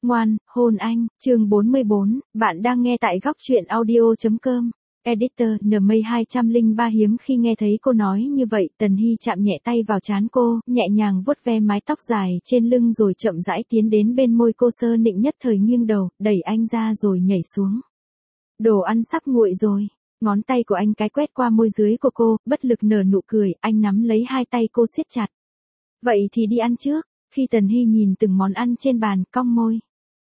Ngoan, hôn anh, chương 44, bạn đang nghe tại góc truyện audio.com. Editor NMay 203 hiếm khi nghe thấy cô nói như vậy, Tần Hy chạm nhẹ tay vào trán cô, nhẹ nhàng vuốt ve mái tóc dài trên lưng rồi chậm rãi tiến đến bên môi cô. Sơ Nịnh nhất thời nghiêng đầu, đẩy anh ra rồi nhảy xuống. Đồ ăn sắp nguội rồi. Ngón tay của anh cái quét qua môi dưới của cô, bất lực nở nụ cười, anh nắm lấy hai tay cô siết chặt. Vậy thì đi ăn trước. Khi Tần Hy nhìn từng món ăn trên bàn, cong môi.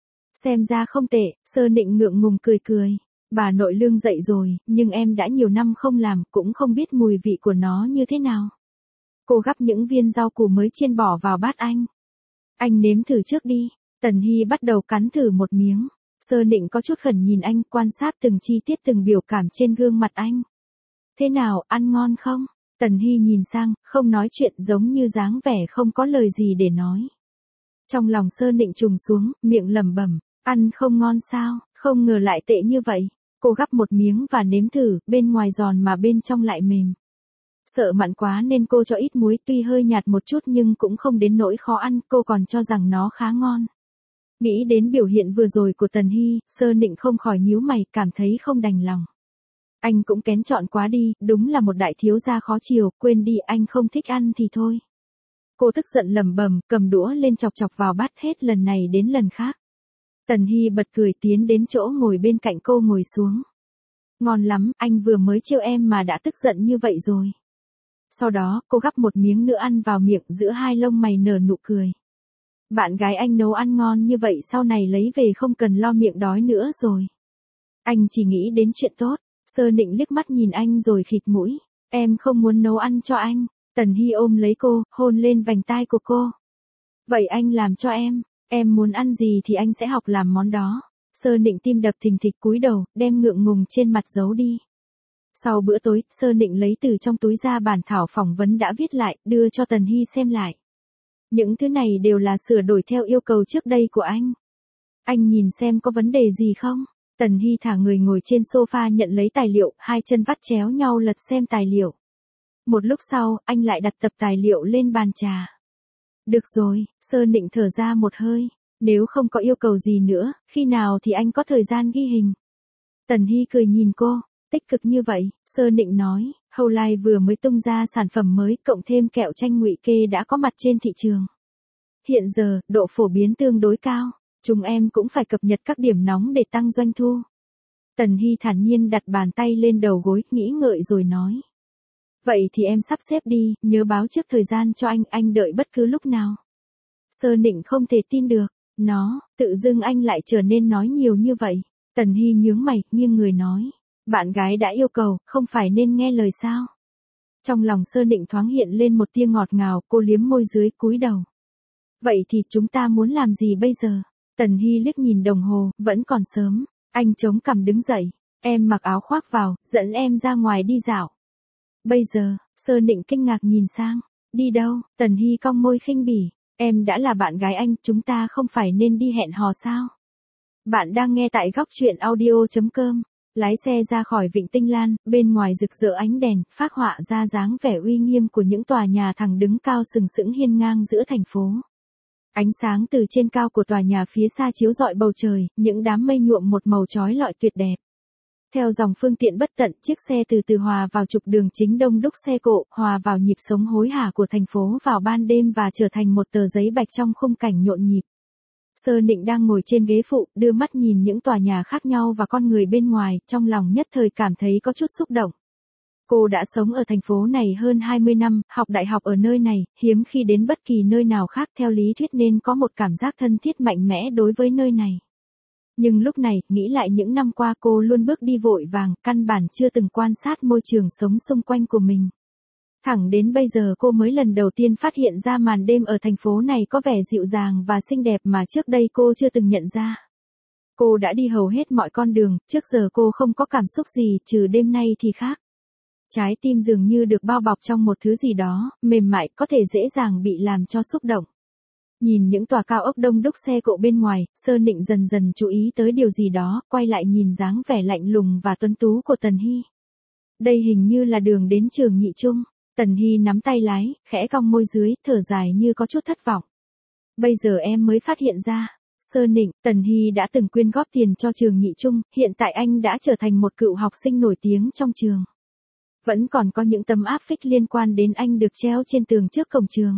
Xem ra không tệ, Sơ Nịnh ngượng ngùng cười cười. Bà nội lương dậy rồi, nhưng em đã nhiều năm không làm, cũng không biết mùi vị của nó như thế nào. Cô gắp những viên rau củ mới chiên bỏ vào bát anh. Anh nếm thử trước đi. Tần Hy bắt đầu cắn thử một miếng. Sơ Nịnh có chút khẩn nhìn anh, quan sát từng chi tiết từng biểu cảm trên gương mặt anh. Thế nào, ăn ngon không? Tần Hy nhìn sang, không nói chuyện, giống như dáng vẻ không có lời gì để nói. Trong lòng Sơ Nịnh trùng xuống, miệng lẩm bẩm, ăn không ngon sao, không ngờ lại tệ như vậy. Cô gắp một miếng và nếm thử, bên ngoài giòn mà bên trong lại mềm. Sợ mặn quá nên cô cho ít muối, tuy hơi nhạt một chút nhưng cũng không đến nỗi khó ăn, cô còn cho rằng nó khá ngon. Nghĩ đến biểu hiện vừa rồi của Tần Hy, Sơ Nịnh không khỏi nhíu mày, cảm thấy không đành lòng. Anh cũng kén chọn quá đi, đúng là một đại thiếu gia khó chiều, quên đi, anh không thích ăn thì thôi. Cô tức giận lẩm bẩm, cầm đũa lên chọc chọc vào bát, hết lần này đến lần khác. Tần Hy bật cười tiến đến chỗ ngồi bên cạnh cô ngồi xuống. Ngon lắm, anh vừa mới trêu em mà đã tức giận như vậy rồi. Sau đó, cô gắp một miếng nữa ăn vào miệng, giữa hai lông mày nở nụ cười. Bạn gái anh nấu ăn ngon như vậy sau này lấy về không cần lo miệng đói nữa rồi. Anh chỉ nghĩ đến chuyện tốt. Sơ Nịnh liếc mắt nhìn anh rồi khịt mũi. Em không muốn nấu ăn cho anh. Tần Hy ôm lấy cô, hôn lên vành tai của cô. Vậy anh làm cho em muốn ăn gì thì anh sẽ học làm món đó. Sơ Nịnh tim đập thình thịch cúi đầu, đem ngượng ngùng trên mặt giấu đi. Sau bữa tối, Sơ Nịnh lấy từ trong túi ra bản thảo phỏng vấn đã viết lại, đưa cho Tần Hy xem lại. Những thứ này đều là sửa đổi theo yêu cầu trước đây của anh. Anh nhìn xem có vấn đề gì không? Tần Hy thả người ngồi trên sofa nhận lấy tài liệu, hai chân vắt chéo nhau lật xem tài liệu. Một lúc sau, anh lại đặt tập tài liệu lên bàn trà. Được rồi, Sơ Nịnh thở ra một hơi. Nếu không có yêu cầu gì nữa, khi nào thì anh có thời gian ghi hình? Tần Hy cười nhìn cô, tích cực như vậy, Sơ Nịnh nói, Hầu Lai vừa mới tung ra sản phẩm mới, cộng thêm kẹo chanh ngụy kê đã có mặt trên thị trường. Hiện giờ, độ phổ biến tương đối cao, chúng em cũng phải cập nhật các điểm nóng để tăng doanh thu. Tần Hy thản nhiên đặt bàn tay lên đầu gối, nghĩ ngợi rồi nói. Vậy thì em sắp xếp đi, nhớ báo trước thời gian cho anh đợi bất cứ lúc nào. Sơ Nịnh không thể tin được, tự dưng anh lại trở nên nói nhiều như vậy. Tần Hy nhướng mày, nghiêng người nói. Bạn gái đã yêu cầu, không phải nên nghe lời sao? Trong lòng Sơ Nịnh thoáng hiện lên một tia ngọt ngào, cô liếm môi dưới cúi đầu. Vậy thì chúng ta muốn làm gì bây giờ? Tần Hy liếc nhìn đồng hồ, vẫn còn sớm. Anh chống cằm đứng dậy. Em mặc áo khoác vào, dẫn em ra ngoài đi dạo. Bây giờ, Sơ Nịnh kinh ngạc nhìn sang. Đi đâu? Tần Hy cong môi khinh bỉ. Em đã là bạn gái anh, chúng ta không phải nên đi hẹn hò sao? Bạn đang nghe tại góc truyện audio.com. Lái xe ra khỏi Vịnh Tinh Lan, bên ngoài rực rỡ ánh đèn, phác họa ra dáng vẻ uy nghiêm của những tòa nhà thẳng đứng cao sừng sững hiên ngang giữa thành phố. Ánh sáng từ trên cao của tòa nhà phía xa chiếu rọi bầu trời, những đám mây nhuộm một màu chói lọi tuyệt đẹp. Theo dòng phương tiện bất tận, chiếc xe từ từ hòa vào trục đường chính đông đúc xe cộ, hòa vào nhịp sống hối hả của thành phố vào ban đêm và trở thành một tờ giấy bạch trong khung cảnh nhộn nhịp. Sơ Nịnh đang ngồi trên ghế phụ, đưa mắt nhìn những tòa nhà khác nhau và con người bên ngoài, trong lòng nhất thời cảm thấy có chút xúc động. Cô đã sống ở thành phố này hơn 20 năm, học đại học ở nơi này, hiếm khi đến bất kỳ nơi nào khác, theo lý thuyết nên có một cảm giác thân thiết mạnh mẽ đối với nơi này. Nhưng lúc này, nghĩ lại những năm qua cô luôn bước đi vội vàng, căn bản chưa từng quan sát môi trường sống xung quanh của mình. Thẳng đến bây giờ cô mới lần đầu tiên phát hiện ra màn đêm ở thành phố này có vẻ dịu dàng và xinh đẹp mà trước đây cô chưa từng nhận ra. Cô đã đi hầu hết mọi con đường, trước giờ cô không có cảm xúc gì, trừ đêm nay thì khác. Trái tim dường như được bao bọc trong một thứ gì đó, mềm mại, có thể dễ dàng bị làm cho xúc động. Nhìn những tòa cao ốc đông đúc xe cộ bên ngoài, Sơ Nịnh dần dần chú ý tới điều gì đó, quay lại nhìn dáng vẻ lạnh lùng và tuấn tú của Tần Hy. Đây hình như là đường đến trường Nhị Trung. Tần Hy nắm tay lái, khẽ cong môi dưới, thở dài như có chút thất vọng. Bây giờ em mới phát hiện ra. Sơ Nịnh, Tần Hy đã từng quyên góp tiền cho trường nhị trung, hiện tại anh đã trở thành một cựu học sinh nổi tiếng trong trường. Vẫn còn có những tấm áp phích liên quan đến anh được treo trên tường trước cổng trường.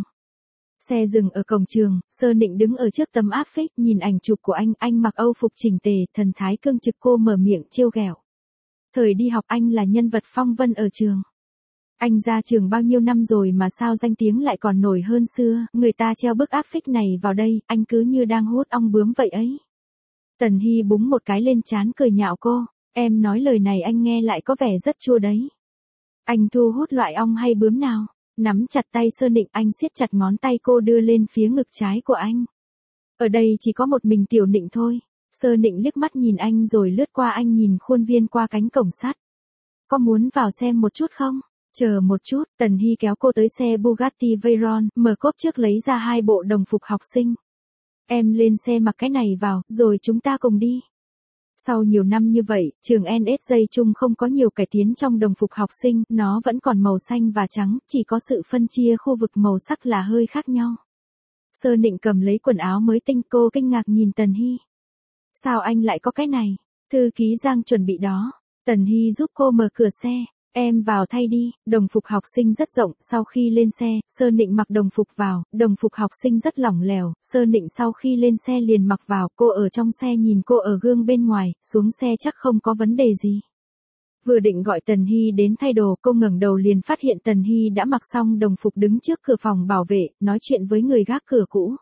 Xe dừng ở cổng trường, Sơ Nịnh đứng ở trước tấm áp phích nhìn ảnh chụp của anh mặc âu phục chỉnh tề, thần thái cương trực. Cô mở miệng trêu ghẹo. Thời đi học anh là nhân vật phong vân ở trường. Anh ra trường bao nhiêu năm rồi mà sao danh tiếng lại còn nổi hơn xưa, người ta treo bức áp phích này vào đây, anh cứ như đang hút ong bướm vậy ấy. Tần Hy búng một cái lên trán cười nhạo cô, em nói lời này anh nghe lại có vẻ rất chua đấy. Anh thu hút loại ong hay bướm nào? Nắm chặt tay Sơ Nịnh, anh siết chặt ngón tay cô đưa lên phía ngực trái của anh. Ở đây chỉ có một mình Tiểu Nịnh thôi. Sơ Nịnh liếc mắt nhìn anh rồi lướt qua anh nhìn khuôn viên qua cánh cổng sắt. Có muốn vào xem một chút không? Chờ một chút, Tần Hy kéo cô tới xe Bugatti Veyron, mở cốp trước lấy ra 2 bộ đồng phục học sinh. Em lên xe mặc cái này vào, rồi chúng ta cùng đi. Sau nhiều năm như vậy, trường NSJ Trung không có nhiều cải tiến trong đồng phục học sinh, nó vẫn còn màu xanh và trắng, chỉ có sự phân chia khu vực màu sắc là hơi khác nhau. Sơ Nịnh cầm lấy quần áo mới tinh, cô kinh ngạc nhìn Tần Hy. Sao anh lại có cái này? Thư ký Giang chuẩn bị đó. Tần Hy giúp cô mở cửa xe. Em vào thay đi, đồng phục học sinh rất rộng, sau khi lên xe, Sơ Nịnh mặc đồng phục vào, đồng phục học sinh rất lỏng lẻo, Sơ Nịnh sau khi lên xe liền mặc vào, cô ở trong xe nhìn cô ở gương bên ngoài, xuống xe chắc không có vấn đề gì. Vừa định gọi Tần Hy đến thay đồ, cô ngẩng đầu liền phát hiện Tần Hy đã mặc xong đồng phục đứng trước cửa phòng bảo vệ, nói chuyện với người gác cửa cũ.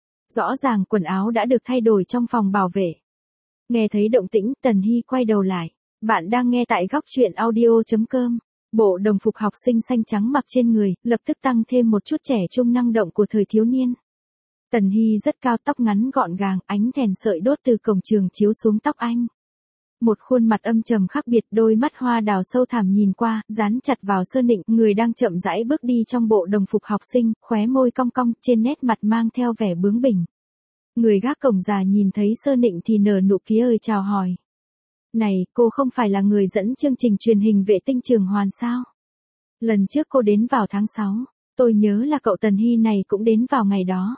Rõ ràng quần áo đã được thay đổi trong phòng bảo vệ. Nghe thấy động tĩnh, Tần Hy quay đầu lại. Bạn đang nghe tại góc truyện audio.com. Bộ đồng phục học sinh xanh trắng mặc trên người, lập tức tăng thêm một chút trẻ trung năng động của thời thiếu niên. Tần Hy rất cao, tóc ngắn gọn gàng, ánh đèn sợi đốt từ cổng trường chiếu xuống tóc anh. Một khuôn mặt âm trầm khác biệt, đôi mắt hoa đào sâu thẳm nhìn qua, dán chặt vào Sơ Nịnh, người đang chậm rãi bước đi trong bộ đồng phục học sinh, khóe môi cong cong, trên nét mặt mang theo vẻ bướng bỉnh. Người gác cổng già nhìn thấy Sơ Nịnh thì nở nụ cười chào hỏi. Này, cô không phải là người dẫn chương trình truyền hình vệ tinh Trường Hoàn sao? Lần trước cô đến vào tháng 6, tôi nhớ là cậu Tần Hy này cũng đến vào ngày đó.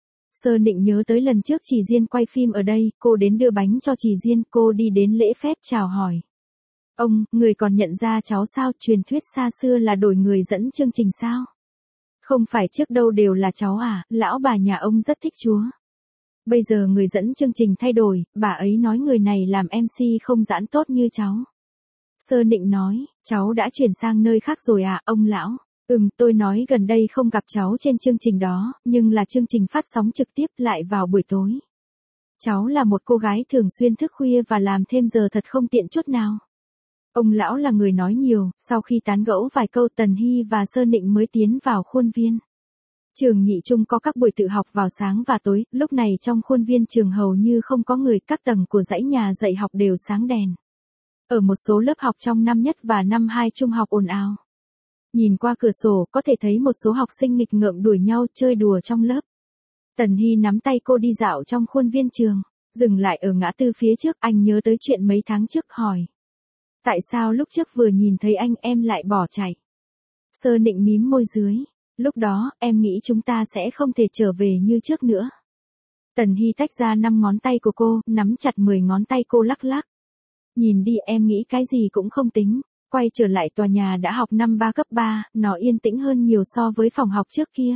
Sơ Nịnh nhớ tới lần trước chị Diên quay phim ở đây, cô đến đưa bánh cho chị Diên, cô đi đến lễ phép chào hỏi. Ông, người còn nhận ra cháu sao? Truyền thuyết xa xưa là đổi người dẫn chương trình sao? Không phải trước đâu đều là cháu à, lão bà nhà ông rất thích chúa. Bây giờ người dẫn chương trình thay đổi, bà ấy nói người này làm MC không giãn tốt như cháu. Sơ Nịnh nói, cháu đã chuyển sang nơi khác rồi à, ông lão? Tôi nói gần đây không gặp cháu trên chương trình đó, nhưng là chương trình phát sóng trực tiếp lại vào buổi tối. Cháu là một cô gái thường xuyên thức khuya và làm thêm giờ thật không tiện chút nào. Ông lão là người nói nhiều, sau khi tán gẫu vài câu Tần Hy và Sơ Nịnh mới tiến vào khuôn viên. Trường nhị trung có các buổi tự học vào sáng và tối, lúc này trong khuôn viên trường hầu như không có người, các tầng của dãy nhà dạy học đều sáng đèn. Ở một số lớp học trong năm nhất và năm 2 trung học ồn ào. Nhìn qua cửa sổ có thể thấy một số học sinh nghịch ngợm đuổi nhau chơi đùa trong lớp. Tần Hy nắm tay cô đi dạo trong khuôn viên trường, dừng lại ở ngã tư phía trước, anh nhớ tới chuyện mấy tháng trước hỏi. Tại sao lúc trước vừa nhìn thấy anh em lại bỏ chạy? Sơ Nịnh mím môi dưới. Lúc đó, em nghĩ chúng ta sẽ không thể trở về như trước nữa. Tần Hy tách ra 5 ngón tay của cô, nắm chặt 10 ngón tay cô lắc lắc. Nhìn đi, em nghĩ cái gì cũng không tính. Quay trở lại tòa nhà đã học năm 3 cấp 3, nó yên tĩnh hơn nhiều so với phòng học trước kia.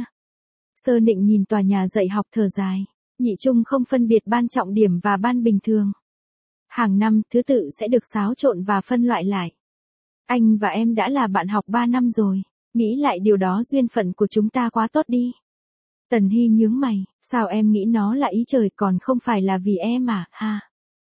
Sơ Nịnh nhìn tòa nhà dạy học thở dài. Nhị trung không phân biệt ban trọng điểm và ban bình thường. Hàng năm, thứ tự sẽ được xáo trộn và phân loại lại. Anh và em đã là bạn học 3 năm rồi. Nghĩ lại điều đó duyên phận của chúng ta quá tốt đi. Tần Hy nhướng mày, sao em nghĩ nó là ý trời còn không phải là vì em à, ha?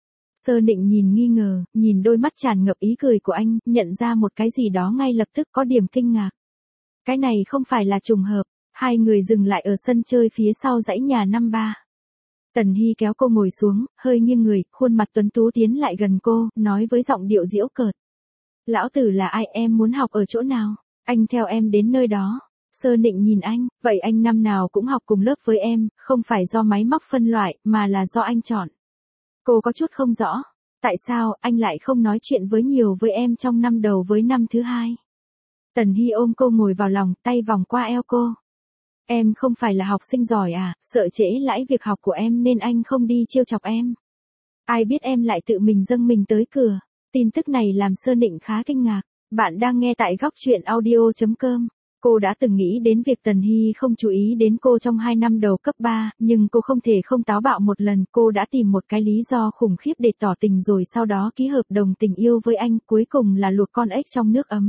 Sơ Nịnh nhìn nghi ngờ, nhìn đôi mắt tràn ngập ý cười của anh, nhận ra một cái gì đó ngay lập tức có điểm kinh ngạc. Cái này không phải là trùng hợp, hai người dừng lại ở sân chơi phía sau dãy nhà năm 3. Tần Hy kéo cô ngồi xuống, hơi nghiêng người, khuôn mặt tuấn tú tiến lại gần cô, nói với giọng điệu giễu cợt. Lão tử là ai, em muốn học ở chỗ nào? Anh theo em đến nơi đó. Sơ Nịnh nhìn anh, vậy anh năm nào cũng học cùng lớp với em, không phải do máy móc phân loại, mà là do anh chọn. Cô có chút không rõ. Tại sao anh lại không nói chuyện nhiều với em trong năm đầu với năm thứ 2? Tần Hy ôm cô ngồi vào lòng, tay vòng qua eo cô. Em không phải là học sinh giỏi à, sợ trễ lãi việc học của em nên anh không đi trêu chọc em. Ai biết em lại tự mình dâng mình tới cửa. Tin tức này làm Sơn Nịnh khá kinh ngạc. Bạn đang nghe tại góc truyện audio.com. Cô đã từng nghĩ đến việc Tần Hy không chú ý đến cô trong 2 năm đầu cấp 3, nhưng cô không thể không táo bạo một lần. Cô đã tìm một cái lý do khủng khiếp để tỏ tình rồi sau đó ký hợp đồng tình yêu với anh, cuối cùng là luộc con ếch trong nước ấm.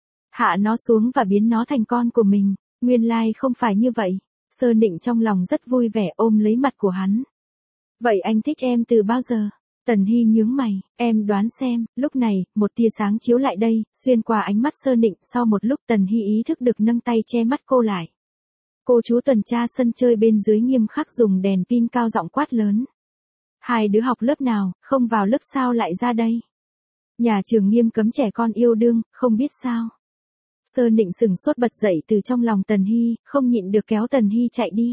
Hạ nó xuống và biến nó thành con của mình. Nguyên lai không phải như vậy. Sơn Nịnh trong lòng rất vui vẻ ôm lấy mặt của hắn. Vậy anh thích em từ bao giờ? Tần Hy nhướng mày, em đoán xem. Lúc này, một tia sáng chiếu lại đây, xuyên qua ánh mắt Sơn Nịnh. Sau một lúc Tần Hy ý thức được nâng tay che mắt cô lại. Cô chú tuần tra sân chơi bên dưới nghiêm khắc dùng đèn pin cao giọng quát lớn. Hai đứa học lớp nào, không vào lớp sao lại ra đây? Nhà trường nghiêm cấm trẻ con yêu đương, không biết sao? Sơn Nịnh sừng sốt bật dậy từ trong lòng Tần Hy, không nhịn được kéo Tần Hy chạy đi.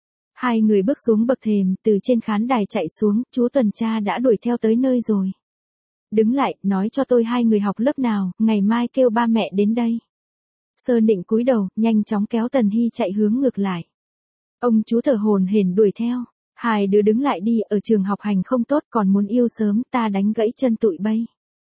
Hai người bước xuống bậc thềm, từ trên khán đài chạy xuống, chú tuần tra đã đuổi theo tới nơi rồi. Đứng lại, nói cho tôi hai người học lớp nào, ngày mai kêu ba mẹ đến đây. Sơn Nịnh cúi đầu, nhanh chóng kéo Tần Hy chạy hướng ngược lại. Ông chú thở hổn hển đuổi theo. Hai đứa đứng lại đi, ở trường học hành không tốt còn muốn yêu sớm, ta đánh gãy chân tụi bay.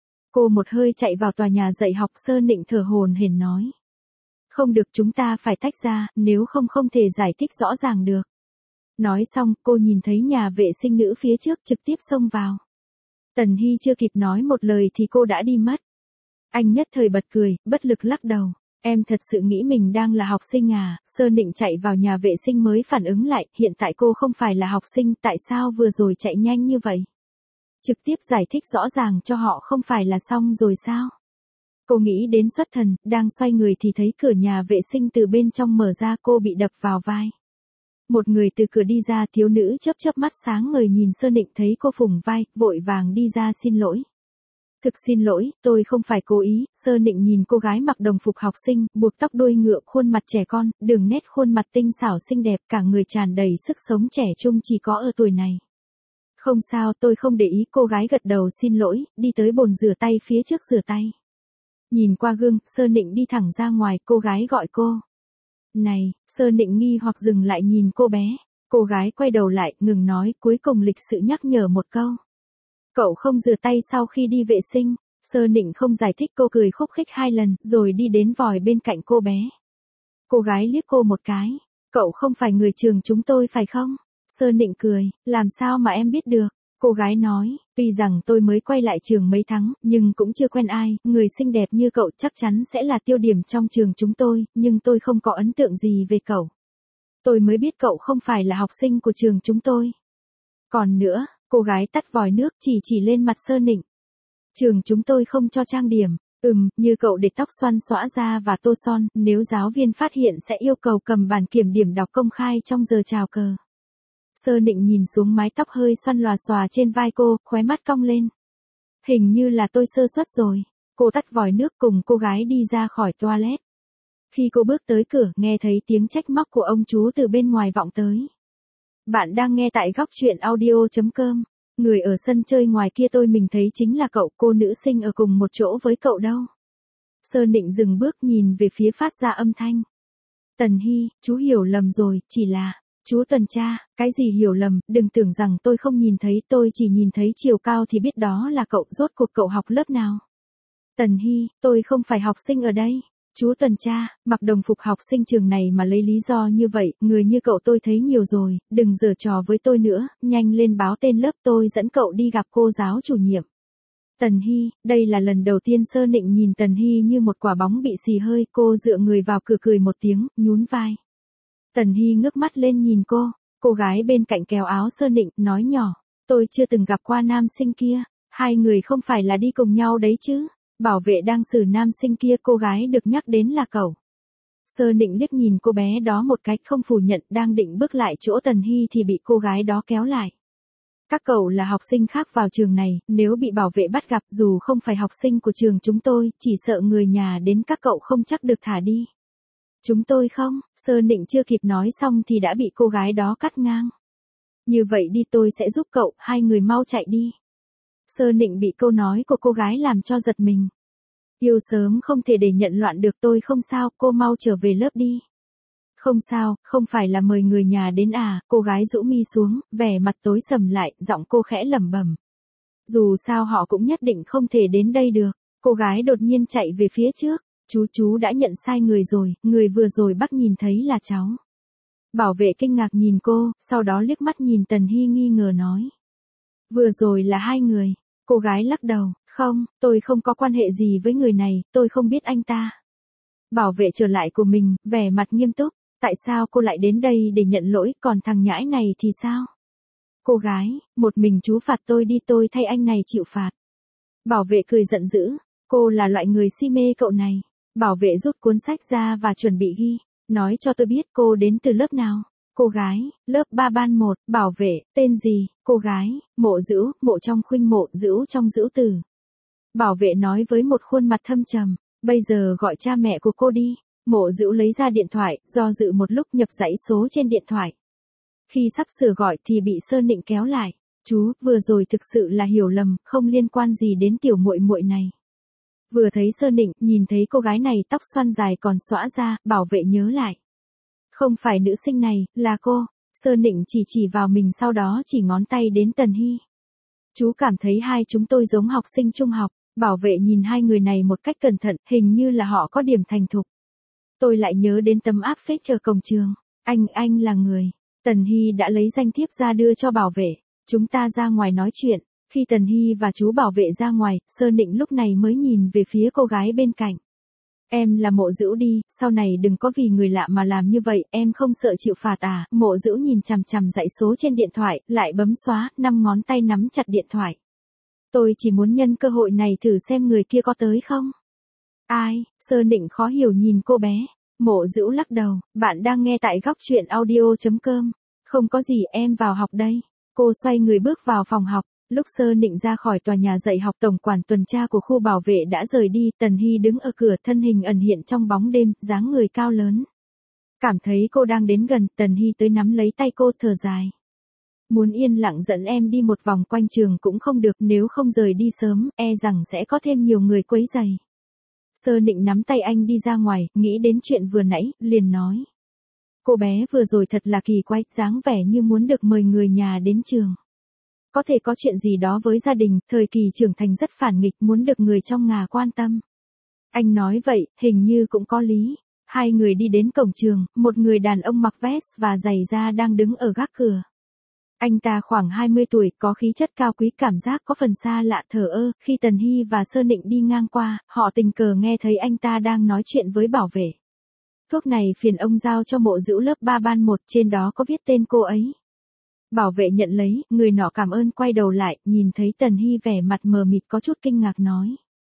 Cô một hơi chạy vào tòa nhà dạy học. Sơn Nịnh thở hổn hển nói. Không được, chúng ta phải tách ra, nếu không thể giải thích rõ ràng được. Nói xong, cô nhìn thấy nhà vệ sinh nữ phía trước trực tiếp xông vào. Tần Hy chưa kịp nói một lời thì cô đã đi mất. Anh nhất thời bật cười, bất lực lắc đầu. Em thật sự nghĩ mình đang là học sinh à? Sơn Nịnh chạy vào nhà vệ sinh mới phản ứng lại, hiện tại cô không phải là học sinh, tại sao vừa rồi chạy nhanh như vậy? Trực tiếp giải thích rõ ràng cho họ không phải là xong rồi sao? Cô nghĩ đến xuất thần, đang xoay người thì thấy cửa nhà vệ sinh từ bên trong mở ra, cô bị đập vào vai. Một người từ cửa đi ra, thiếu nữ chớp chớp mắt sáng ngời nhìn Sơn Nịnh, thấy cô phủng vai, vội vàng đi ra xin lỗi. Thực xin lỗi, tôi không phải cố ý. Sơn Nịnh nhìn cô gái mặc đồng phục học sinh, buộc tóc đuôi ngựa, khuôn mặt trẻ con, đường nét khuôn mặt tinh xảo xinh đẹp, cả người tràn đầy sức sống trẻ trung chỉ có ở tuổi này. Không sao, tôi không để ý. Cô gái gật đầu xin lỗi, đi tới bồn rửa tay phía trước rửa tay. Nhìn qua gương, Sơn Nịnh đi thẳng ra ngoài, cô gái gọi cô. Này, Sơn Nịnh nghi hoặc dừng lại nhìn cô bé. Cô gái quay đầu lại, ngừng nói, cuối cùng lịch sự nhắc nhở một câu. Cậu không rửa tay sau khi đi vệ sinh. Sơn Nịnh không giải thích, cô cười khúc khích 2 lần, rồi đi đến vòi bên cạnh cô bé. Cô gái liếc cô một cái. Cậu không phải người trường chúng tôi phải không? Sơn Nịnh cười, làm sao mà em biết được? Cô gái nói, tuy rằng tôi mới quay lại trường mấy tháng, nhưng cũng chưa quen ai, người xinh đẹp như cậu chắc chắn sẽ là tiêu điểm trong trường chúng tôi, nhưng tôi không có ấn tượng gì về cậu. Tôi mới biết cậu không phải là học sinh của trường chúng tôi. Còn nữa, cô gái tắt vòi nước chỉ lên mặt Sơn Nịnh. Trường chúng tôi không cho trang điểm, như cậu để tóc xoăn xõa ra và tô son, nếu giáo viên phát hiện sẽ yêu cầu cầm bản kiểm điểm đọc công khai trong giờ chào cờ. Sơn Nịnh nhìn xuống mái tóc hơi xoăn lòa xòa trên vai cô, khóe mắt cong lên. Hình như là tôi sơ suất rồi. Cô tắt vòi nước cùng cô gái đi ra khỏi toilet. Khi cô bước tới cửa, nghe thấy tiếng trách móc của ông chú từ bên ngoài vọng tới. Bạn đang nghe tại góc truyện audio.com. Người ở sân chơi ngoài kia tôi mình thấy chính là cậu, cô nữ sinh ở cùng một chỗ với cậu đâu. Sơn Nịnh dừng bước nhìn về phía phát ra âm thanh. Tần Hy, chú hiểu lầm rồi, chỉ là... Chú tuần tra, cái gì hiểu lầm, đừng tưởng rằng tôi không nhìn thấy, tôi chỉ nhìn thấy chiều cao thì biết đó là cậu, rốt cuộc cậu học lớp nào. Tần Hy, tôi không phải học sinh ở đây. Chú tuần tra, mặc đồng phục học sinh trường này mà lấy lý do như vậy, người như cậu tôi thấy nhiều rồi, đừng giở trò với tôi nữa, nhanh lên báo tên lớp tôi dẫn cậu đi gặp cô giáo chủ nhiệm. Tần Hy, đây là lần đầu tiên Sơn Nịnh nhìn Tần Hy như một quả bóng bị xì hơi, cô dựa người vào cửa cười một tiếng, nhún vai. Tần Hy ngước mắt lên nhìn cô gái bên cạnh kéo áo Sơn Nịnh, nói nhỏ, tôi chưa từng gặp qua nam sinh kia, hai người không phải là đi cùng nhau đấy chứ, bảo vệ đang xử nam sinh kia, cô gái được nhắc đến là cậu. Sơn Nịnh liếc nhìn cô bé đó một cách không phủ nhận, đang định bước lại chỗ Tần Hy thì bị cô gái đó kéo lại. Các cậu là học sinh khác vào trường này, nếu bị bảo vệ bắt gặp dù không phải học sinh của trường chúng tôi, chỉ sợ người nhà đến các cậu không chắc được thả đi. Chúng tôi không, Sơn Nịnh chưa kịp nói xong thì đã bị cô gái đó cắt ngang. Như vậy đi, tôi sẽ giúp cậu, hai người mau chạy đi. Sơn Nịnh bị câu nói của cô gái làm cho giật mình. Yêu sớm không thể để nhận loạn được, tôi không sao, cô mau trở về lớp đi. Không sao, không phải là mời người nhà đến à, cô gái rũ mi xuống, vẻ mặt tối sầm lại, giọng cô khẽ lẩm bẩm. Dù sao họ cũng nhất định không thể đến đây được. Cô gái đột nhiên chạy về phía trước. Chú đã nhận sai người rồi, người vừa rồi bác nhìn thấy là cháu. Bảo vệ kinh ngạc nhìn cô, sau đó liếc mắt nhìn Tần Hy nghi ngờ nói. Vừa rồi là hai người. Cô gái lắc đầu, không, tôi không có quan hệ gì với người này, tôi không biết anh ta. Bảo vệ trở lại của mình, vẻ mặt nghiêm túc. Tại sao cô lại đến đây để nhận lỗi, còn thằng nhãi này thì sao? Cô gái, một mình chú phạt tôi đi, tôi thay anh này chịu phạt. Bảo vệ cười giận dữ, cô là loại người si mê cậu này. Bảo vệ rút cuốn sách ra và chuẩn bị ghi. Nói cho tôi biết cô đến từ lớp nào. Cô gái, lớp 3 ban 1, bảo vệ, tên gì? Cô gái, Mộ Dữu, mộ trong khuynh mộ, Dữu trong Dữu tử. Bảo vệ nói với một khuôn mặt thâm trầm, bây giờ gọi cha mẹ của cô đi. Mộ Dữu lấy ra điện thoại, do dự một lúc nhập dãy số trên điện thoại. Khi sắp sửa gọi thì bị Sơn Nịnh kéo lại. Chú, vừa rồi thực sự là hiểu lầm, không liên quan gì đến tiểu muội muội này. Vừa thấy Sơn Nịnh, nhìn thấy cô gái này tóc xoăn dài còn xõa ra, bảo vệ nhớ lại. Không phải nữ sinh này, là cô. Sơn Nịnh chỉ vào mình, sau đó chỉ ngón tay đến Tần Hy. Chú cảm thấy hai chúng tôi giống học sinh trung học. Bảo vệ nhìn hai người này một cách cẩn thận, hình như là họ có điểm thành thục. Tôi lại nhớ đến tấm áp phích ở cổng trường. Anh là người. Tần Hy đã lấy danh thiếp ra đưa cho bảo vệ. Chúng ta ra ngoài nói chuyện. Khi Tần Hy và chú bảo vệ ra ngoài, Sơn Nịnh lúc này mới nhìn về phía cô gái bên cạnh. Em là Mộ Dữu đi, sau này đừng có vì người lạ mà làm như vậy, em không sợ chịu phạt à? Mộ Dữu nhìn chằm chằm dãy số trên điện thoại, lại bấm xóa, 5 ngón tay nắm chặt điện thoại. Tôi chỉ muốn nhân cơ hội này thử xem người kia có tới không. Ai? Sơn Nịnh khó hiểu nhìn cô bé. Mộ Dữu lắc đầu, bạn đang nghe tại góc truyện audio.com. Không có gì, em vào học đây. Cô xoay người bước vào phòng học. Lúc Sơn Nịnh ra khỏi tòa nhà dạy học, tổng quản tuần tra của khu bảo vệ đã rời đi, Tần Hy đứng ở cửa, thân hình ẩn hiện trong bóng đêm, dáng người cao lớn. Cảm thấy cô đang đến gần, Tần Hy tới nắm lấy tay cô, thở dài. Muốn yên lặng dẫn em đi một vòng quanh trường cũng không được, nếu không rời đi sớm, e rằng sẽ có thêm nhiều người quấy rầy. Sơn Nịnh nắm tay anh đi ra ngoài, nghĩ đến chuyện vừa nãy, liền nói. Cô bé vừa rồi thật là kỳ quái, dáng vẻ như muốn được mời người nhà đến trường. Có thể có chuyện gì đó với gia đình, thời kỳ trưởng thành rất phản nghịch, muốn được người trong nhà quan tâm. Anh nói vậy, hình như cũng có lý. Hai người đi đến cổng trường, một người đàn ông mặc vest và giày da đang đứng ở gác cửa. Anh ta khoảng 20 tuổi, có khí chất cao quý, cảm giác có phần xa lạ, thờ ơ. Khi Tần Hy và Sơn Nịnh đi ngang qua, họ tình cờ nghe thấy anh ta đang nói chuyện với bảo vệ. Thuốc này phiền ông giao cho Mộ Dữu lớp 3 ban 1, trên đó có viết tên cô ấy. Bảo vệ nhận lấy, người nọ cảm ơn, quay đầu lại, nhìn thấy Tần Hy vẻ mặt mờ mịt, có chút kinh ngạc nói.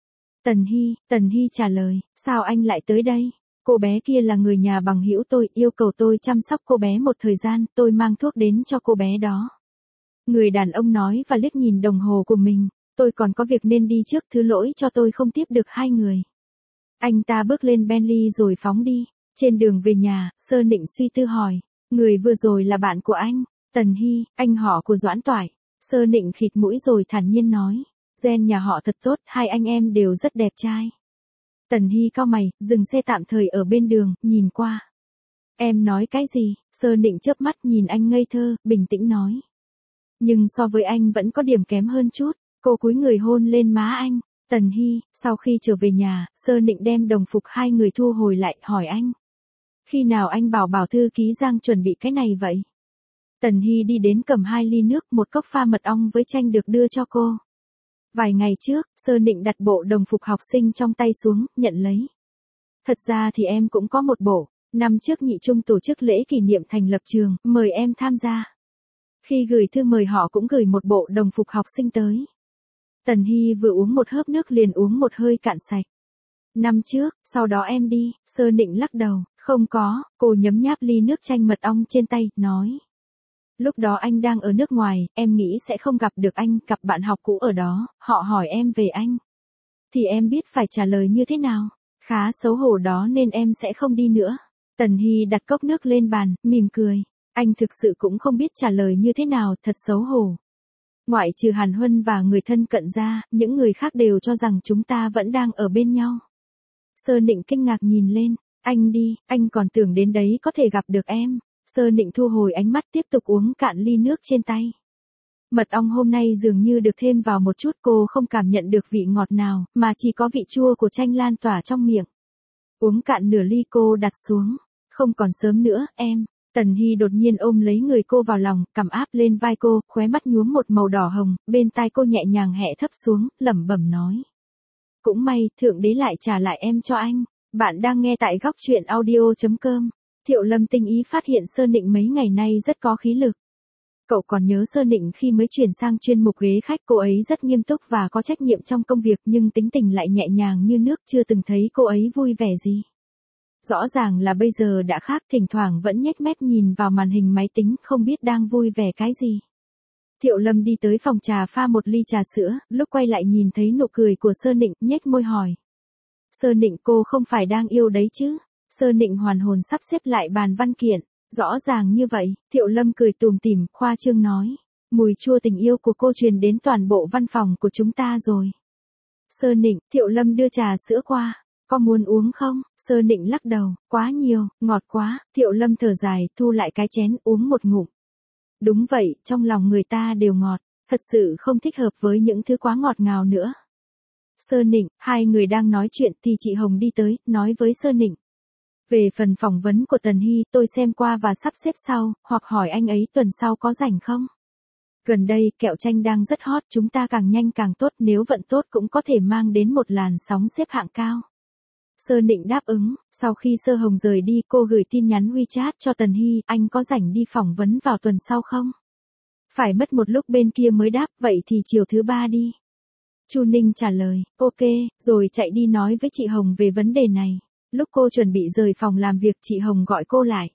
Tần Hy trả lời, sao anh lại tới đây? Cô bé kia là người nhà bằng hữu tôi, yêu cầu tôi chăm sóc cô bé một thời gian, tôi mang thuốc đến cho cô bé đó. Người đàn ông nói và liếc nhìn đồng hồ của mình, tôi còn có việc nên đi trước, thứ lỗi cho tôi không tiếp được hai người. Anh ta bước lên Bentley rồi phóng đi. Trên đường về nhà, Sơn Nịnh suy tư hỏi, người vừa rồi là bạn của anh? Tần Hy, anh họ của Doãn Toải. Sơn Nịnh khịt mũi rồi thản nhiên nói, gen nhà họ thật tốt, hai anh em đều rất đẹp trai. Tần Hy cau mày, dừng xe tạm thời ở bên đường, nhìn qua. Em nói cái gì? Sơn Nịnh chớp mắt nhìn anh ngây thơ, bình tĩnh nói. Nhưng so với anh vẫn có điểm kém hơn chút. Cô cúi người hôn lên má anh. Tần Hy, sau khi trở về nhà, Sơn Nịnh đem đồng phục hai người thu hồi lại, hỏi anh. Khi nào anh bảo thư ký Giang chuẩn bị cái này vậy? Tần Hy đi đến cầm 2 ly nước, một cốc pha mật ong với chanh được đưa cho cô. Vài ngày trước, Sơn Nịnh đặt bộ đồng phục học sinh trong tay xuống, nhận lấy. Thật ra thì em cũng có một bộ. Năm trước nhị trung tổ chức lễ kỷ niệm thành lập trường, mời em tham gia. Khi gửi thư mời họ cũng gửi một bộ đồng phục học sinh tới. Tần Hy vừa uống một hớp nước liền uống một hơi cạn sạch. Năm trước, sau đó em đi. Sơn Nịnh lắc đầu, không có. Cô nhấm nháp ly nước chanh mật ong trên tay, nói. Lúc đó anh đang ở nước ngoài, em nghĩ sẽ không gặp được anh, cặp bạn học cũ ở đó, họ hỏi em về anh. Thì em biết phải trả lời như thế nào. Khá xấu hổ đó nên em sẽ không đi nữa. Tần Hy đặt cốc nước lên bàn, mỉm cười. Anh thực sự cũng không biết trả lời như thế nào, thật xấu hổ. Ngoại trừ Hàn Huân và người thân cận ra, những người khác đều cho rằng chúng ta vẫn đang ở bên nhau. Sơn Nịnh kinh ngạc nhìn lên. Anh đi, anh còn tưởng đến đấy có thể gặp được em. Sơ Nịnh thu hồi ánh mắt tiếp tục uống cạn ly nước trên tay. Mật ong hôm nay dường như được thêm vào một chút, cô không cảm nhận được vị ngọt nào, mà chỉ có vị chua của chanh lan tỏa trong miệng. Uống cạn nửa ly cô đặt xuống. Không còn sớm nữa, em. Tần Hy đột nhiên ôm lấy người cô vào lòng, cằm áp lên vai cô, khóe mắt nhuốm một màu đỏ hồng, bên tai cô nhẹ nhàng hẹ thấp xuống, lẩm bẩm nói. Cũng may, Thượng Đế lại trả lại em cho anh. Bạn đang nghe tại góc truyện audio.com. Thiệu Lâm tinh ý phát hiện Sơ Nịnh mấy ngày nay rất có khí lực. Cậu còn nhớ Sơ Nịnh khi mới chuyển sang chuyên mục ghế khách, cô ấy rất nghiêm túc và có trách nhiệm trong công việc, nhưng tính tình lại nhẹ nhàng như nước, chưa từng thấy cô ấy vui vẻ gì. Rõ ràng là bây giờ đã khác, thỉnh thoảng vẫn nhếch mép nhìn vào màn hình máy tính, không biết đang vui vẻ cái gì. Thiệu Lâm đi tới phòng trà pha một ly trà sữa, lúc quay lại nhìn thấy nụ cười của Sơ Nịnh, nhếch môi hỏi. Sơ Nịnh, cô không phải đang yêu đấy chứ? Sơ Nịnh hoàn hồn sắp xếp lại bàn văn kiện. Rõ ràng như vậy, Thiệu Lâm cười tủm tỉm, khoa trương nói. Mùi chua tình yêu của cô truyền đến toàn bộ văn phòng của chúng ta rồi. Sơ Nịnh, Thiệu Lâm đưa trà sữa qua. Có muốn uống không? Sơ Nịnh lắc đầu, quá nhiều, ngọt quá. Thiệu Lâm thở dài, thu lại cái chén, uống một ngụm. Đúng vậy, trong lòng người ta đều ngọt, thật sự không thích hợp với những thứ quá ngọt ngào nữa. Sơ Nịnh, hai người đang nói chuyện thì chị Hồng đi tới, nói với Sơ Nịnh. Về phần phỏng vấn của Tần Hy, tôi xem qua và sắp xếp sau, hoặc hỏi anh ấy tuần sau có rảnh không? Gần đây, kẹo chanh đang rất hot, chúng ta càng nhanh càng tốt, nếu vận tốt cũng có thể mang đến một làn sóng xếp hạng cao. Sơ Nịnh đáp ứng, sau khi Sơ Hồng rời đi, cô gửi tin nhắn WeChat cho Tần Hy, anh có rảnh đi phỏng vấn vào tuần sau không? Phải mất một lúc bên kia mới đáp, vậy thì chiều thứ ba đi. Chu Ninh trả lời, ok, rồi chạy đi nói với chị Hồng về vấn đề này. Lúc cô chuẩn bị rời phòng làm việc, chị Hồng gọi cô lại.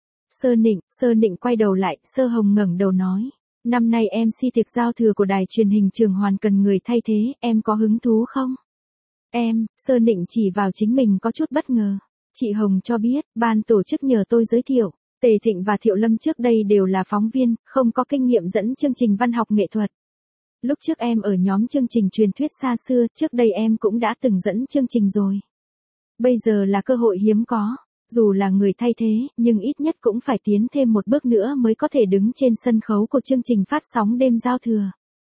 Sơ Nịnh quay đầu lại, Sơ Hồng ngẩng đầu nói. Năm nay MC tiệc giao thừa của đài truyền hình Trường Hoàn cần người thay thế, em có hứng thú không? Sơ Nịnh chỉ vào chính mình có chút bất ngờ. Chị Hồng cho biết, ban tổ chức nhờ tôi giới thiệu. Tề Thịnh và Thiệu Lâm trước đây đều là phóng viên, không có kinh nghiệm dẫn chương trình văn học nghệ thuật. Lúc trước em ở nhóm chương trình truyền thuyết xa xưa, trước đây em cũng đã từng dẫn chương trình rồi. Bây giờ là cơ hội hiếm có, dù là người thay thế, nhưng ít nhất cũng phải tiến thêm một bước nữa mới có thể đứng trên sân khấu của chương trình phát sóng đêm giao thừa.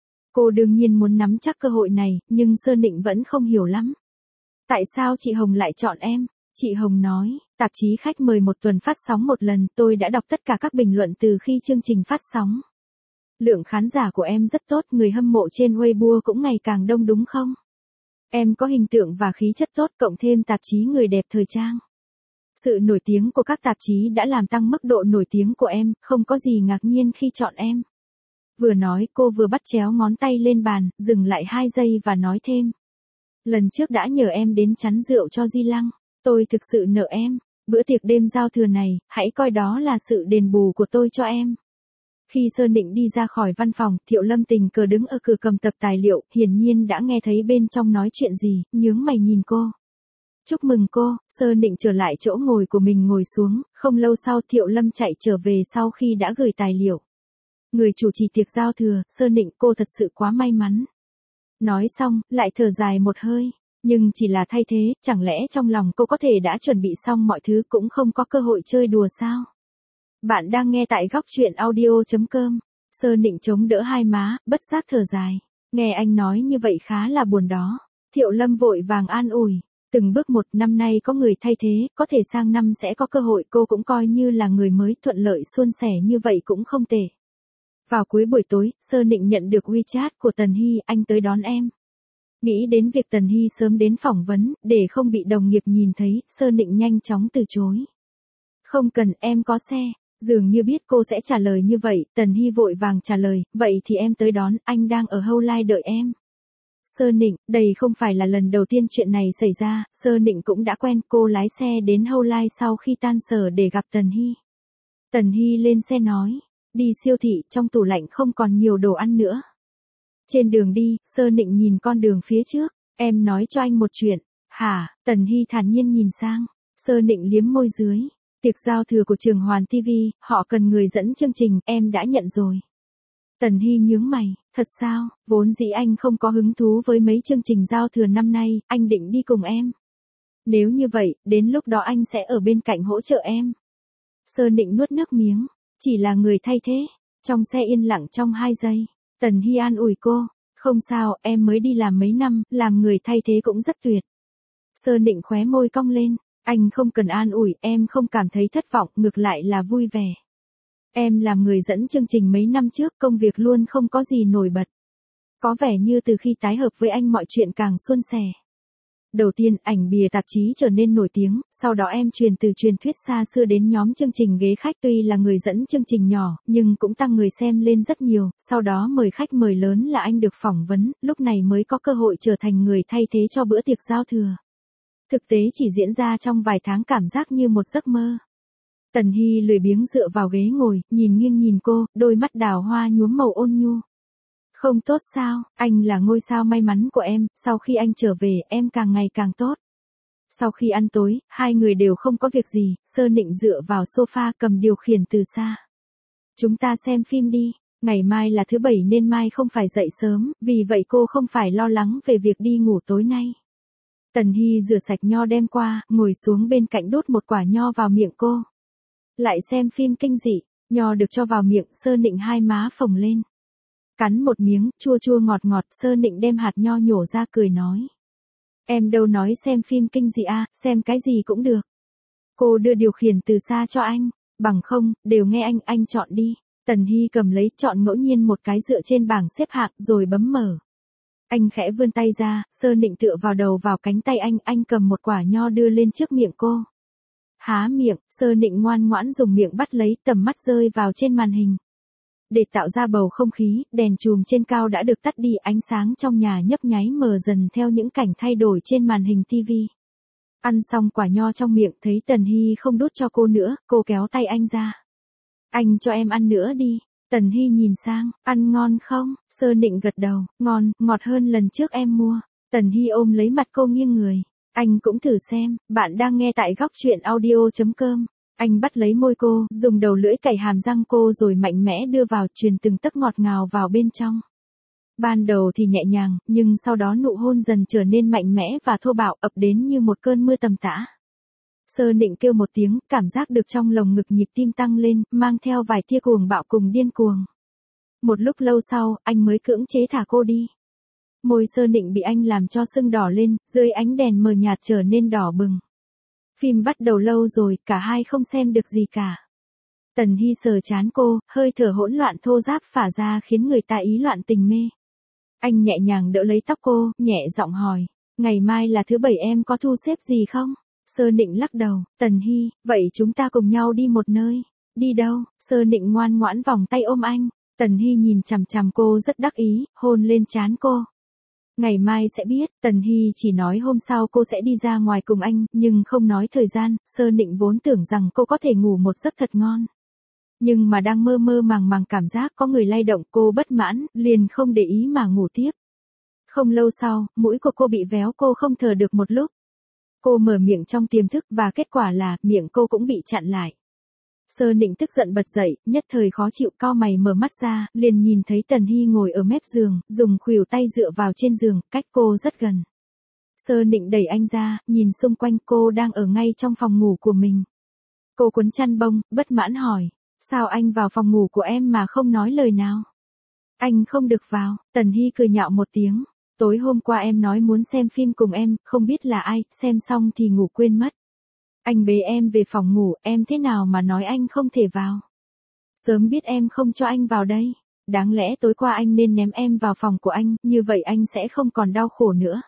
Cô đương nhiên muốn nắm chắc cơ hội này, nhưng Sơ Nịnh vẫn không hiểu lắm. Tại sao chị Hồng lại chọn em? Chị Hồng nói, tạp chí khách mời một tuần phát sóng một lần, tôi đã đọc tất cả các bình luận từ khi chương trình phát sóng. Lượng khán giả của em rất tốt, người hâm mộ trên Weibo cũng ngày càng đông đúng không? Em có hình tượng và khí chất tốt, cộng thêm tạp chí người đẹp thời trang. Sự nổi tiếng của các tạp chí đã làm tăng mức độ nổi tiếng của em, không có gì ngạc nhiên khi chọn em. Vừa nói cô vừa bắt chéo ngón tay lên bàn, dừng lại 2 giây và nói thêm. Lần trước đã nhờ em đến chắn rượu cho Di Lăng, tôi thực sự nợ em. Bữa tiệc đêm giao thừa này, hãy coi đó là sự đền bù của tôi cho em. Khi Sơ Nịnh đi ra khỏi văn phòng, Thiệu Lâm tình cờ đứng ở cửa cầm tập tài liệu, hiển nhiên đã nghe thấy bên trong nói chuyện gì, nhướng mày nhìn cô. Chúc mừng cô. Sơ Nịnh trở lại chỗ ngồi của mình ngồi xuống, không lâu sau Thiệu Lâm chạy trở về sau khi đã gửi tài liệu. Người chủ trì tiệc giao thừa, Sơ Nịnh, cô thật sự quá may mắn. Nói xong, lại thở dài một hơi. Nhưng chỉ là thay thế, chẳng lẽ trong lòng cô có thể đã chuẩn bị xong mọi thứ, cũng không có cơ hội chơi đùa sao? Bạn đang nghe tại góc truyện audio.com. Sơ Nịnh chống đỡ hai má, bất giác thở dài. Nghe anh nói như vậy khá là buồn đó. Thiệu Lâm vội vàng an ủi. Từng bước một, năm nay có người thay thế, có thể sang năm sẽ có cơ hội, cô cũng coi như là người mới, thuận lợi suôn sẻ như vậy cũng không tệ. Vào cuối buổi tối, Sơ Nịnh nhận được WeChat của Tần Hy, anh tới đón em. Nghĩ đến việc Tần Hy sớm đến phỏng vấn, để không bị đồng nghiệp nhìn thấy, Sơ Nịnh nhanh chóng từ chối. Không cần, em có xe. Dường như biết cô sẽ trả lời như vậy, Tần Hy vội vàng trả lời, vậy thì em tới đón, anh đang ở Hâu-Lai đợi em. Sơ Nịnh, đây không phải là lần đầu tiên chuyện này xảy ra, Sơ Nịnh cũng đã quen, cô lái xe đến Hâu-Lai sau khi tan sở để gặp Tần Hy. Tần Hy lên xe nói, đi siêu thị, trong tủ lạnh không còn nhiều đồ ăn nữa. Trên đường đi, Sơ Nịnh nhìn con đường phía trước, em nói cho anh một chuyện. Hả? Tần Hy thản nhiên nhìn sang, Sơ Nịnh liếm môi dưới. Tiệc giao thừa của Trường Hoàn TV, họ cần người dẫn chương trình, em đã nhận rồi. Tần Hy nhướng mày, thật sao, vốn dĩ anh không có hứng thú với mấy chương trình giao thừa năm nay, anh định đi cùng em. Nếu như vậy, đến lúc đó anh sẽ ở bên cạnh hỗ trợ em. Sơn Nịnh nuốt nước miếng, chỉ là người thay thế. Trong xe yên lặng trong 2 giây, Tần Hy an ủi cô, không sao, em mới đi làm mấy năm, làm người thay thế cũng rất tuyệt. Sơn Nịnh khóe môi cong lên, anh không cần an ủi, em không cảm thấy thất vọng, ngược lại là vui vẻ. Em làm người dẫn chương trình mấy năm trước, công việc luôn không có gì nổi bật. Có vẻ như từ khi tái hợp với anh mọi chuyện càng suôn sẻ. Đầu tiên, ảnh bìa tạp chí trở nên nổi tiếng, sau đó em truyền từ truyền thuyết xa xưa đến nhóm chương trình ghế khách, tuy là người dẫn chương trình nhỏ, nhưng cũng tăng người xem lên rất nhiều, sau đó mời khách mời lớn là anh được phỏng vấn, lúc này mới có cơ hội trở thành người thay thế cho bữa tiệc giao thừa. Thực tế chỉ diễn ra trong vài tháng, cảm giác như một giấc mơ. Tần Hy lười biếng dựa vào ghế ngồi, nhìn nghiêng nhìn cô, đôi mắt đào hoa nhuốm màu ôn nhu. Không tốt sao, anh là ngôi sao may mắn của em, sau khi anh trở về, em càng ngày càng tốt. Sau khi ăn tối, hai người đều không có việc gì, Sơn Nịnh dựa vào sofa cầm điều khiển từ xa. Chúng ta xem phim đi, ngày mai là thứ 7 nên mai không phải dậy sớm, vì vậy cô không phải lo lắng về việc đi ngủ tối nay. Tần Hy rửa sạch nho đem qua, ngồi xuống bên cạnh đốt một quả nho vào miệng cô. Lại xem phim kinh dị, nho được cho vào miệng, Sơn Nịnh hai má phồng lên. Cắn một miếng, chua chua ngọt ngọt, Sơn Nịnh đem hạt nho nhổ ra cười nói. Em đâu nói xem phim kinh dị à, xem cái gì cũng được. Cô đưa điều khiển từ xa cho anh, bằng không, đều nghe anh chọn đi. Tần Hy cầm lấy, chọn ngẫu nhiên một cái dựa trên bảng xếp hạng, rồi bấm mở. Anh khẽ vươn tay ra, Sơn Nịnh tựa vào đầu vào cánh tay anh cầm một quả nho đưa lên trước miệng cô. Há miệng, Sơn Nịnh ngoan ngoãn dùng miệng bắt lấy, tầm mắt rơi vào trên màn hình. Để tạo ra bầu không khí, đèn chùm trên cao đã được tắt đi, ánh sáng trong nhà nhấp nháy mờ dần theo những cảnh thay đổi trên màn hình TV. Ăn xong quả nho trong miệng, thấy Tần Hy không đút cho cô nữa, cô kéo tay anh ra. Anh cho em ăn nữa đi. Tần Hy nhìn sang, ăn ngon không? Sơn Nịnh gật đầu, ngon, ngọt hơn lần trước em mua. Tần Hy ôm lấy mặt cô nghiêng người. Anh cũng thử xem, bạn đang nghe tại góc truyện audio.com. Anh bắt lấy môi cô, dùng đầu lưỡi cày hàm răng cô rồi mạnh mẽ đưa vào, truyền từng tấc ngọt ngào vào bên trong. Ban đầu thì nhẹ nhàng, nhưng sau đó nụ hôn dần trở nên mạnh mẽ và thô bạo, ập đến như một cơn mưa tầm tã. Sơn Nịnh kêu một tiếng, cảm giác được trong lồng ngực nhịp tim tăng lên, mang theo vài tia cuồng bạo cùng điên cuồng. Một lúc lâu sau, anh mới cưỡng chế thả cô đi. Môi Sơn Nịnh bị anh làm cho sưng đỏ lên, dưới ánh đèn mờ nhạt trở nên đỏ bừng. Phim bắt đầu lâu rồi, cả hai không xem được gì cả. Tần Hy sờ trán cô, hơi thở hỗn loạn thô ráp phả ra khiến người ta ý loạn tình mê. Anh nhẹ nhàng đỡ lấy tóc cô, nhẹ giọng hỏi, ngày mai là thứ 7 em có thu xếp gì không? Sơn Nịnh lắc đầu, Tần Hy, vậy chúng ta cùng nhau đi một nơi. Đi đâu? Sơn Nịnh ngoan ngoãn vòng tay ôm anh. Tần Hy nhìn chằm chằm cô rất đắc ý, hôn lên trán cô. Ngày mai sẽ biết, Tần Hy chỉ nói hôm sau cô sẽ đi ra ngoài cùng anh, nhưng không nói thời gian. Sơn Nịnh vốn tưởng rằng cô có thể ngủ một giấc thật ngon. Nhưng mà đang mơ mơ màng cảm giác có người lay động, cô bất mãn, liền không để ý mà ngủ tiếp. Không lâu sau, mũi của cô bị véo, cô không thở được một lúc. Cô mở miệng trong tiềm thức và kết quả là miệng cô cũng bị chặn lại. Sơn Nịnh tức giận bật dậy, nhất thời khó chịu, cau mày mở mắt ra, liền nhìn thấy Tần Hy ngồi ở mép giường, dùng khuỷu tay dựa vào trên giường, cách cô rất gần. Sơn Nịnh đẩy anh ra, nhìn xung quanh, cô đang ở ngay trong phòng ngủ của mình. Cô quấn chăn bông, bất mãn hỏi, sao anh vào phòng ngủ của em mà không nói lời nào? Anh không được vào. Tần Hy cười nhạo một tiếng. Tối hôm qua em nói muốn xem phim cùng em, không biết là ai, xem xong thì ngủ quên mất. Anh bế em về phòng ngủ, em thế nào mà nói anh không thể vào? Sớm biết em không cho anh vào đây. Đáng lẽ tối qua anh nên ném em vào phòng của anh, như vậy anh sẽ không còn đau khổ nữa.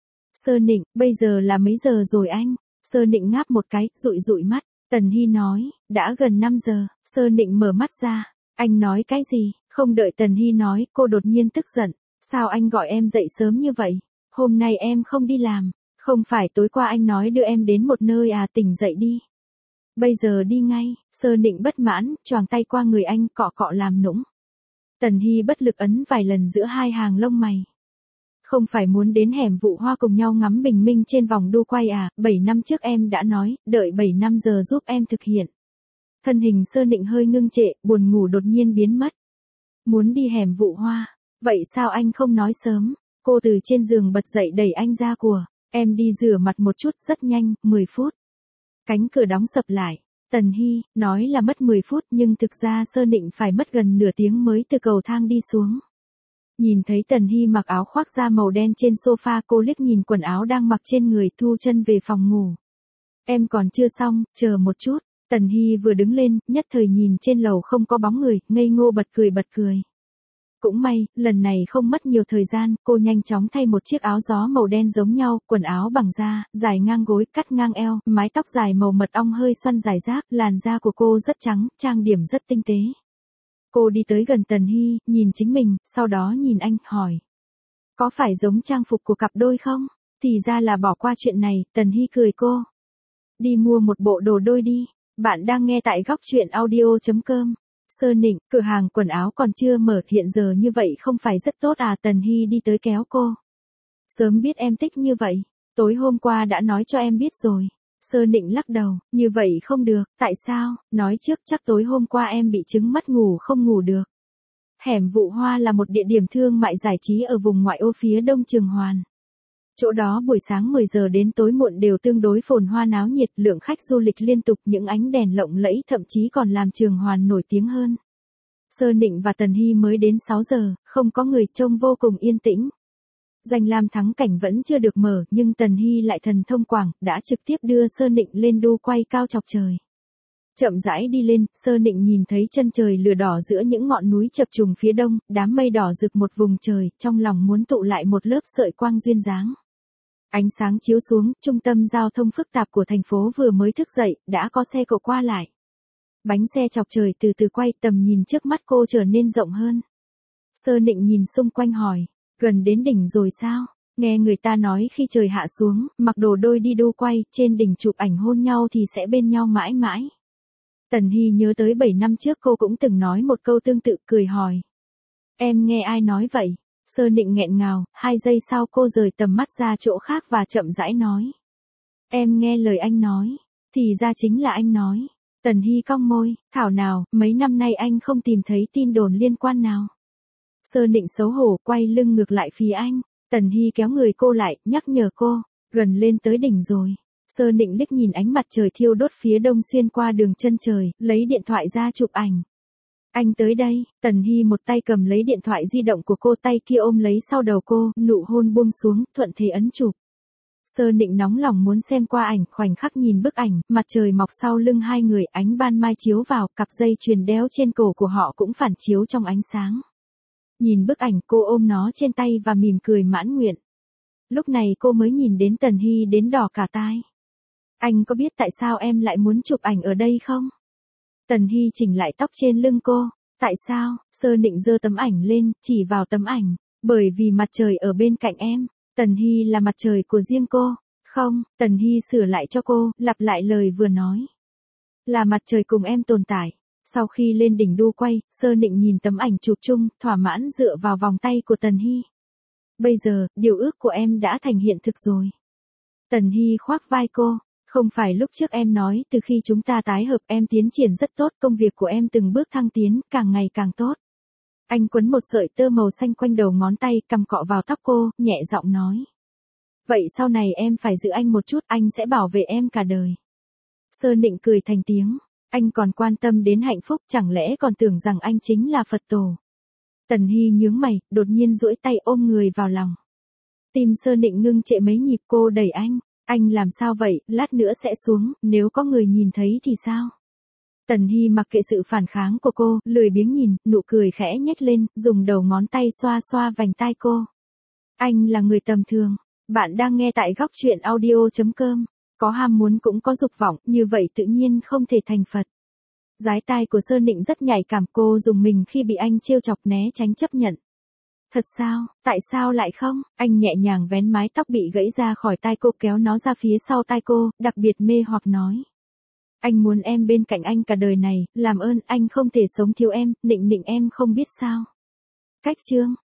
Sơn Nịnh, bây giờ là mấy giờ rồi anh? Sơn Nịnh ngáp một cái, dụi dụi mắt. Tần Hy nói, đã gần 5 giờ. Sơn Nịnh mở mắt ra. Anh nói cái gì? Không đợi Tần Hy nói, cô đột nhiên tức giận. Sao anh gọi em dậy sớm như vậy? Hôm nay em không đi làm. Không phải tối qua anh nói đưa em đến một nơi à, tỉnh dậy đi. Bây giờ đi ngay. Sơn Nịnh bất mãn, choàng tay qua người anh, cọ cọ làm nũng. Tần Hy bất lực ấn vài lần giữa hai hàng lông mày. Không phải muốn đến hẻm Vụ Hoa cùng nhau ngắm bình minh trên vòng đu quay à, 7 năm trước em đã nói, đợi 7 năm giờ giúp em thực hiện. Thân hình Sơn Nịnh hơi ngưng trệ, buồn ngủ đột nhiên biến mất. Muốn đi hẻm Vụ Hoa, vậy sao anh không nói sớm? Cô từ trên giường bật dậy đẩy anh ra của. Em đi rửa mặt một chút, rất nhanh, 10 phút. Cánh cửa đóng sập lại. Tần Hy, nói là mất 10 phút nhưng thực ra Sơ Nịnh phải mất gần nửa tiếng mới từ cầu thang đi xuống. Nhìn thấy Tần Hy mặc áo khoác da màu đen trên sofa, cô liếc nhìn quần áo đang mặc trên người, thu chân về phòng ngủ. Em còn chưa xong, chờ một chút. Tần Hy vừa đứng lên, nhất thời nhìn trên lầu không có bóng người, ngây ngô bật cười. Cũng may, lần này không mất nhiều thời gian, cô nhanh chóng thay một chiếc áo gió màu đen giống nhau, quần áo bằng da, dài ngang gối, cắt ngang eo, mái tóc dài màu mật ong hơi xoăn rải rác, làn da của cô rất trắng, trang điểm rất tinh tế. Cô đi tới gần Tần Hy, nhìn chính mình, sau đó nhìn anh, hỏi. Có phải giống trang phục của cặp đôi không? Thì ra là bỏ qua chuyện này, Tần Hy cười cô. Đi mua một bộ đồ đôi đi. Bạn đang nghe tại góc truyện audio.com. Sơ Nịnh, cửa hàng quần áo còn chưa mở, hiện giờ như vậy không phải rất tốt à? Tần Hy đi tới kéo cô. Sớm biết em thích như vậy, tối hôm qua đã nói cho em biết rồi. Sơ Nịnh lắc đầu, như vậy không được, tại sao? Nói trước, chắc tối hôm qua em bị chứng mất ngủ không ngủ được. Hẻm Vụ Hoa là một địa điểm thương mại giải trí ở vùng ngoại ô phía đông Trường Hoàn. Chỗ đó buổi sáng 10 giờ đến tối muộn đều tương đối phồn hoa náo nhiệt, lượng khách du lịch liên tục, những ánh đèn lộng lẫy thậm chí còn làm Trường Hoàn nổi tiếng hơn. Sơ Nịnh và Tần Hy mới đến 6 giờ, không có người, trông vô cùng yên tĩnh. Danh lam thắng cảnh vẫn chưa được mở, nhưng Tần Hy lại thần thông quảng, đã trực tiếp đưa Sơ Nịnh lên đu quay cao chọc trời. Chậm rãi đi lên, Sơ Nịnh nhìn thấy chân trời lửa đỏ giữa những ngọn núi chập trùng phía đông, đám mây đỏ rực một vùng trời, trong lòng muốn tụ lại một lớp sợi quang duyên dáng. Ánh sáng chiếu xuống, trung tâm giao thông phức tạp của thành phố vừa mới thức dậy, đã có xe cộ qua lại. Bánh xe chọc trời từ từ quay, tầm nhìn trước mắt cô trở nên rộng hơn. Sơ Nịnh nhìn xung quanh hỏi, gần đến đỉnh rồi sao? Nghe người ta nói khi trời hạ xuống, mặc đồ đôi đi đu quay, trên đỉnh chụp ảnh hôn nhau thì sẽ bên nhau mãi mãi. Tần Hy nhớ tới 7 năm trước cô cũng từng nói một câu tương tự, cười hỏi. Em nghe ai nói vậy? Sơ Nịnh nghẹn ngào, 2 giây sau cô rời tầm mắt ra chỗ khác và chậm rãi nói. Em nghe lời anh nói, thì ra chính là anh nói. Tần Hy cong môi, thảo nào, mấy năm nay anh không tìm thấy tin đồn liên quan nào. Sơ Nịnh xấu hổ, quay lưng ngược lại phía anh. Tần Hy kéo người cô lại, nhắc nhở cô, gần lên tới đỉnh rồi. Sơ Nịnh liếc nhìn ánh mặt trời thiêu đốt phía đông xuyên qua đường chân trời, lấy điện thoại ra chụp ảnh. Anh tới đây, Tần Hy một tay cầm lấy điện thoại di động của cô, tay kia ôm lấy sau đầu cô, nụ hôn buông xuống, thuận thế ấn chụp. Sơ Nịnh nóng lòng muốn xem qua ảnh, khoảnh khắc nhìn bức ảnh, mặt trời mọc sau lưng hai người, ánh ban mai chiếu vào, cặp dây chuyền đeo trên cổ của họ cũng phản chiếu trong ánh sáng. Nhìn bức ảnh, cô ôm nó trên tay và mỉm cười mãn nguyện. Lúc này cô mới nhìn đến Tần Hy đến đỏ cả tai. Anh có biết tại sao em lại muốn chụp ảnh ở đây không? Tần Hy chỉnh lại tóc trên lưng cô. Tại sao? Sơ Nịnh giơ tấm ảnh lên, chỉ vào tấm ảnh. Bởi vì mặt trời ở bên cạnh em. Tần Hy là mặt trời của riêng cô. Không, Tần Hy sửa lại cho cô, lặp lại lời vừa nói. Là mặt trời cùng em tồn tại. Sau khi lên đỉnh đu quay, Sơ Nịnh nhìn tấm ảnh chụp chung, thỏa mãn dựa vào vòng tay của Tần Hy. Bây giờ, điều ước của em đã thành hiện thực rồi. Tần Hy khoác vai cô. Không phải lúc trước em nói, từ khi chúng ta tái hợp em tiến triển rất tốt, công việc của em từng bước thăng tiến, càng ngày càng tốt. Anh quấn một sợi tơ màu xanh quanh đầu ngón tay, cầm cọ vào tóc cô, nhẹ giọng nói. Vậy sau này em phải giữ anh một chút, anh sẽ bảo vệ em cả đời. Sơ Nịnh cười thành tiếng. Anh còn quan tâm đến hạnh phúc, chẳng lẽ còn tưởng rằng anh chính là Phật tổ. Tần Hy nhướng mày, đột nhiên duỗi tay ôm người vào lòng. Tim Sơ Nịnh ngưng trệ mấy nhịp, cô đẩy anh. Anh làm sao vậy, lát nữa sẽ xuống, nếu có người nhìn thấy thì sao? Tần Hy mặc kệ sự phản kháng của cô, lười biếng nhìn, nụ cười khẽ nhếch lên, dùng đầu ngón tay xoa xoa vành tai cô. Anh là người tầm thường. Bạn đang nghe tại góc truyện audio.com. Có ham muốn cũng có dục vọng, như vậy tự nhiên không thể thành Phật. Dái tai của Sơ Nịnh rất nhạy cảm, cô dùng mình khi bị anh trêu chọc, né tránh chấp nhận. Thật sao, tại sao lại không? Anh nhẹ nhàng vén mái tóc bị gãy ra khỏi tai cô, kéo nó ra phía sau tai cô, đặc biệt mê hoặc nói. Anh muốn em bên cạnh anh cả đời này, làm ơn, anh không thể sống thiếu em, Nịnh Nịnh em không biết sao. Cách chương.